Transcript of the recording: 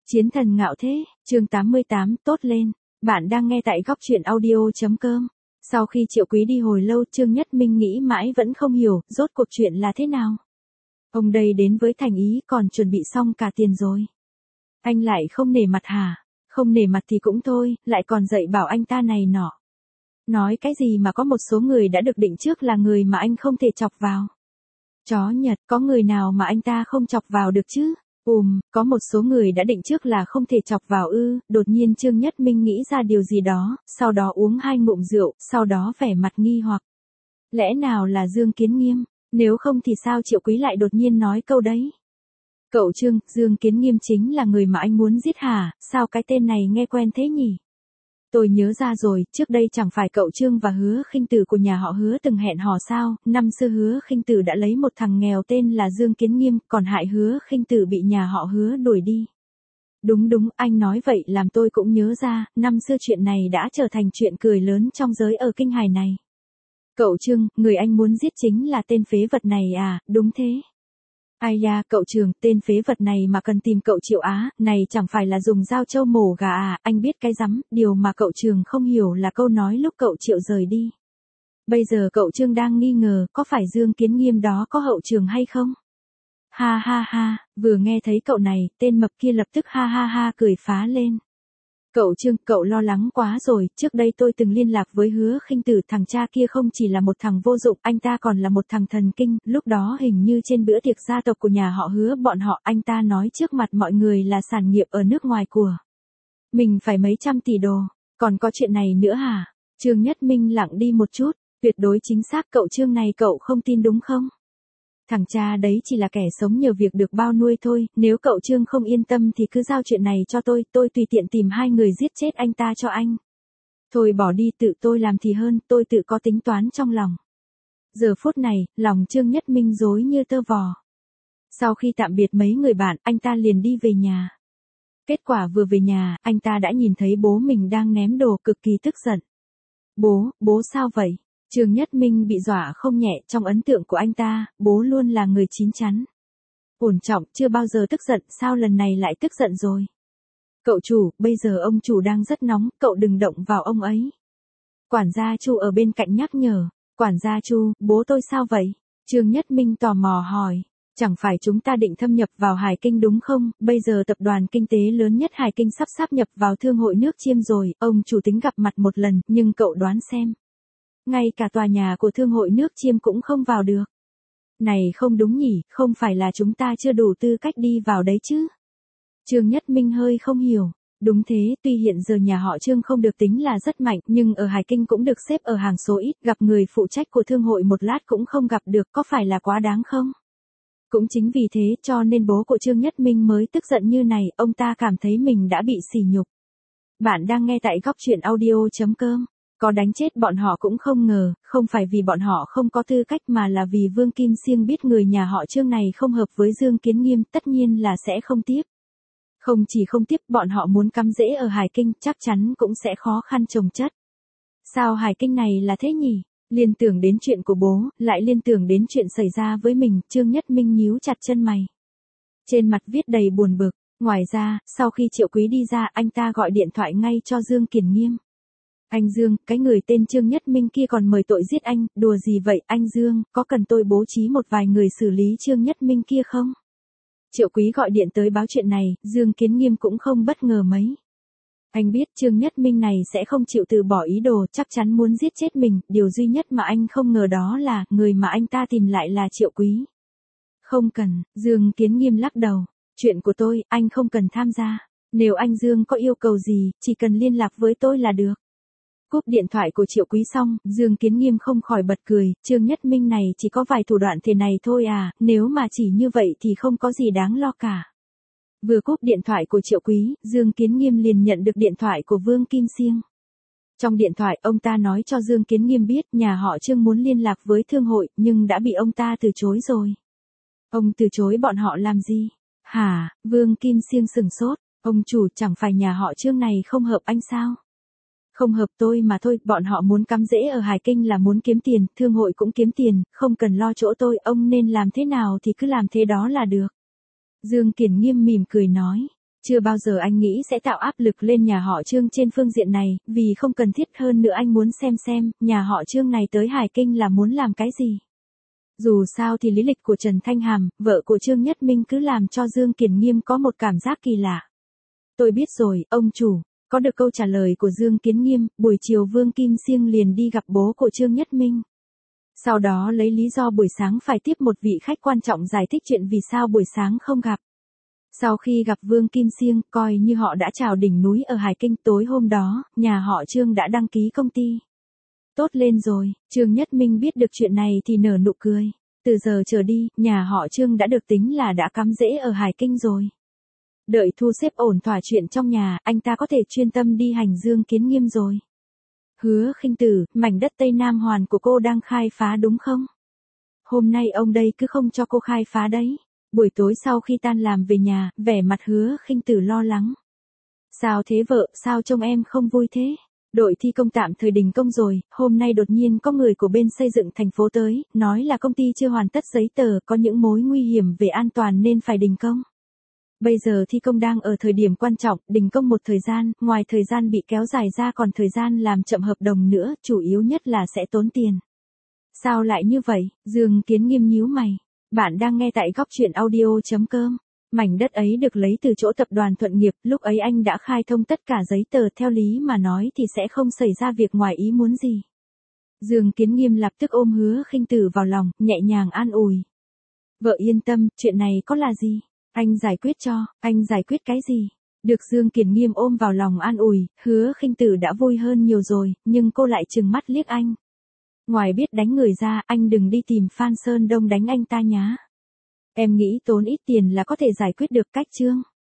Chiến thần ngạo thế, chương 88, tốt lên. Bạn đang nghe tại góc truyện audio.com. Sau khi Triệu Quý đi hồi lâu, Trương Nhất Minh nghĩ mãi vẫn không hiểu, rốt cuộc chuyện là thế nào. Ông đây đến với thành ý còn chuẩn bị xong cả tiền rồi. Anh lại không nể mặt hả? Không nể mặt thì cũng thôi, lại còn dạy bảo anh ta này nọ. Nói cái gì mà có một số người đã được định trước là người mà anh không thể chọc vào. Chó Nhật, có người nào mà anh ta không chọc vào được chứ? Có một số người đã định trước là không thể chọc vào ư, đột nhiên Trương Nhất Minh nghĩ ra điều gì đó, sau đó uống 2 ngụm rượu, sau đó vẻ mặt nghi hoặc. Lẽ nào là Dương Kiến Nghiêm, nếu không thì sao Triệu Quý lại đột nhiên nói câu đấy? Cậu Trương, Dương Kiến Nghiêm chính là người mà anh muốn giết hả, sao cái tên này nghe quen thế nhỉ? Tôi nhớ ra rồi, trước đây chẳng phải cậu Trương và Hứa Khinh Tử của nhà họ Hứa từng hẹn hò sao, năm xưa Hứa Khinh Tử đã lấy một thằng nghèo tên là Dương Kiến Nghiêm, còn hại Hứa Khinh Tử bị nhà họ Hứa đuổi đi. Đúng, anh nói vậy làm tôi cũng nhớ ra, năm xưa chuyện này đã trở thành chuyện cười lớn trong giới ở Kinh Hải này. Cậu Trương, người anh muốn giết chính là tên phế vật này à, đúng thế. Ai da, cậu Trường, tên phế vật này mà cần tìm cậu Triệu á, này chẳng phải là dùng dao trâu mổ gà à, anh biết cái rắm, điều mà cậu Trường không hiểu là câu nói lúc cậu Triệu rời đi. Bây giờ cậu Trương đang nghi ngờ, có phải Dương Kiến Nghiêm đó có hậu trường hay không? Ha, vừa nghe thấy cậu này, tên mập kia lập tức ha cười phá lên. Cậu Trương, cậu lo lắng quá rồi, trước đây tôi từng liên lạc với Hứa Khinh Tử, thằng cha kia không chỉ là một thằng vô dụng, anh ta còn là một thằng thần kinh, lúc đó hình như trên bữa tiệc gia tộc của nhà họ Hứa bọn họ, anh ta nói trước mặt mọi người là sản nghiệp ở nước ngoài của mình phải mấy trăm tỷ đô, còn có chuyện này nữa hả? Trương Nhất Minh lặng đi một chút, tuyệt đối chính xác cậu Trương này cậu không tin đúng không? Thằng cha đấy chỉ là kẻ sống nhờ việc được bao nuôi thôi, nếu cậu Trương không yên tâm thì cứ giao chuyện này cho tôi tùy tiện tìm 2 người giết chết anh ta cho anh. Thôi bỏ đi, tự tôi làm thì hơn, tôi tự có tính toán trong lòng. Giờ phút này, lòng Trương Nhất Minh rối như tơ vò. Sau khi tạm biệt mấy người bạn, anh ta liền đi về nhà. Kết quả vừa về nhà, anh ta đã nhìn thấy bố mình đang ném đồ, cực kỳ tức giận. Bố sao vậy? Trương Nhất Minh bị dọa không nhẹ, trong ấn tượng của anh ta, bố luôn là người chín chắn. Ổn trọng, chưa bao giờ tức giận, sao lần này lại tức giận rồi? Cậu chủ, bây giờ ông chủ đang rất nóng, cậu đừng động vào ông ấy. Quản gia Chu ở bên cạnh nhắc nhở. Quản gia Chu, bố tôi sao vậy? Trương Nhất Minh tò mò hỏi. Chẳng phải chúng ta định thâm nhập vào Hải Kinh đúng không? Bây giờ tập đoàn kinh tế lớn nhất Hải Kinh sắp sáp nhập vào Thương hội nước Chiêm rồi, ông chủ tính gặp mặt một lần, nhưng cậu đoán xem. Ngay cả tòa nhà của Thương hội nước Chiêm cũng không vào được. Này không đúng nhỉ, không phải là chúng ta chưa đủ tư cách đi vào đấy chứ? Trương Nhất Minh hơi không hiểu. Đúng thế, tuy hiện giờ nhà họ Trương không được tính là rất mạnh, nhưng ở Hải Kinh cũng được xếp ở hàng số ít, gặp người phụ trách của Thương hội một lát cũng không gặp được, có phải là quá đáng không? Cũng chính vì thế cho nên bố của Trương Nhất Minh mới tức giận như này, ông ta cảm thấy mình đã bị sỉ nhục. Bạn đang nghe tại góc truyện audio.com. Có đánh chết bọn họ cũng không ngờ, không phải vì bọn họ không có tư cách mà là vì Vương Kim Siêng biết người nhà họ Trương này không hợp với Dương Kiến Nghiêm, tất nhiên là sẽ không tiếp. Không chỉ không tiếp, bọn họ muốn cắm rễ ở Hải Kinh, chắc chắn cũng sẽ khó khăn chồng chất. Sao Hải Kinh này là thế nhỉ? Liên tưởng đến chuyện của bố, lại liên tưởng đến chuyện xảy ra với mình, Trương Nhất Minh nhíu chặt chân mày. Trên mặt viết đầy buồn bực, ngoài ra, sau khi Triệu Quý đi ra, anh ta gọi điện thoại ngay cho Dương Kiến Nghiêm. Anh Dương, cái người tên Trương Nhất Minh kia còn mời tội giết anh, đùa gì vậy, anh Dương, có cần tôi bố trí một vài người xử lý Trương Nhất Minh kia không? Triệu Quý gọi điện tới báo chuyện này, Dương Kiến Nghiêm cũng không bất ngờ mấy. Anh biết Trương Nhất Minh này sẽ không chịu từ bỏ ý đồ, chắc chắn muốn giết chết mình, điều duy nhất mà anh không ngờ đó là, người mà anh ta tìm lại là Triệu Quý. Không cần, Dương Kiến Nghiêm lắc đầu, chuyện của tôi, anh không cần tham gia, nếu anh Dương có yêu cầu gì, chỉ cần liên lạc với tôi là được. Cúp điện thoại của Triệu Quý xong, Dương Kiến Nghiêm không khỏi bật cười, Trương Nhất Minh này chỉ có vài thủ đoạn thế này thôi à, nếu mà chỉ như vậy thì không có gì đáng lo cả. Vừa cúp điện thoại của Triệu Quý, Dương Kiến Nghiêm liền nhận được điện thoại của Vương Kim Siêng. Trong điện thoại, ông ta nói cho Dương Kiến Nghiêm biết nhà họ Trương muốn liên lạc với Thương hội, nhưng đã bị ông ta từ chối rồi. Ông từ chối bọn họ làm gì? Hả? Vương Kim Siêng sửng sốt, ông chủ, chẳng phải nhà họ Trương này không hợp anh sao? Không hợp tôi mà thôi, bọn họ muốn cắm rễ ở Hải Kinh là muốn kiếm tiền, Thương hội cũng kiếm tiền, không cần lo chỗ tôi, ông nên làm thế nào thì cứ làm thế đó là được. Dương Kiến Nghiêm mỉm cười nói, Chưa bao giờ anh nghĩ sẽ tạo áp lực lên nhà họ Trương trên phương diện này, vì không cần thiết. Hơn nữa anh muốn xem nhà họ Trương này tới Hải Kinh là muốn làm cái gì. Dù sao thì lý lịch của Trần Thanh Hàm, vợ của Trương Nhất Minh cứ làm cho Dương Kiền Nghiêm có một cảm giác kỳ lạ. Tôi biết rồi, ông chủ. Có được câu trả lời của Dương Kiến Nghiêm, buổi chiều Vương Kim Siêng liền đi gặp bố của Trương Nhất Minh. Sau đó lấy lý do buổi sáng phải tiếp một vị khách quan trọng giải thích chuyện vì sao buổi sáng không gặp. Sau khi gặp Vương Kim Siêng, coi như họ đã chào đỉnh núi ở Hải Kinh. Tối hôm đó, nhà họ Trương đã đăng ký công ty. Tốt lên rồi, Trương Nhất Minh biết được chuyện này thì nở nụ cười. Từ giờ trở đi, nhà họ Trương đã được tính là đã cắm rễ ở Hải Kinh rồi. Đợi thu xếp ổn thỏa chuyện trong nhà, anh ta có thể chuyên tâm đi hành Dương Kiến Nghiêm rồi. Hứa Khinh Tử, mảnh đất Tây Nam Hoàn của cô đang khai phá đúng không? Hôm nay ông đây cứ không cho cô khai phá đấy. Buổi tối sau khi tan làm về nhà, vẻ mặt Hứa Khinh Tử lo lắng. Sao thế vợ, sao trông em không vui thế? Đội thi công tạm thời đình công rồi, hôm nay đột nhiên có người của bên xây dựng thành phố tới, nói là công ty chưa hoàn tất giấy tờ, có những mối nguy hiểm về an toàn nên phải đình công. Bây giờ thi công đang ở thời điểm quan trọng, đình công một thời gian, ngoài thời gian bị kéo dài ra còn thời gian làm chậm hợp đồng nữa, chủ yếu nhất là sẽ tốn tiền. Sao lại như vậy? Dương Kiến Nghiêm nhíu mày. Bạn đang nghe tại góc truyện audio.com. Mảnh đất ấy được lấy từ chỗ tập đoàn Thuận Nghiệp, lúc ấy anh đã khai thông tất cả giấy tờ, theo lý mà nói thì sẽ không xảy ra việc ngoài ý muốn gì. Dương Kiến Nghiêm lập tức ôm Hứa Khinh Tử vào lòng, nhẹ nhàng an ủi. Vợ yên tâm, chuyện này có là gì? Anh giải quyết cho. Anh giải quyết cái gì? Được Dương Kiến Nghiêm ôm vào lòng an ủi, Hứa Khinh Tử đã vui hơn nhiều rồi, nhưng cô lại trừng mắt liếc anh. Ngoài biết đánh người ra, anh đừng đi tìm Phan Sơn Đông đánh anh ta nhá. Em nghĩ tốn ít tiền là có thể giải quyết được cách Trương.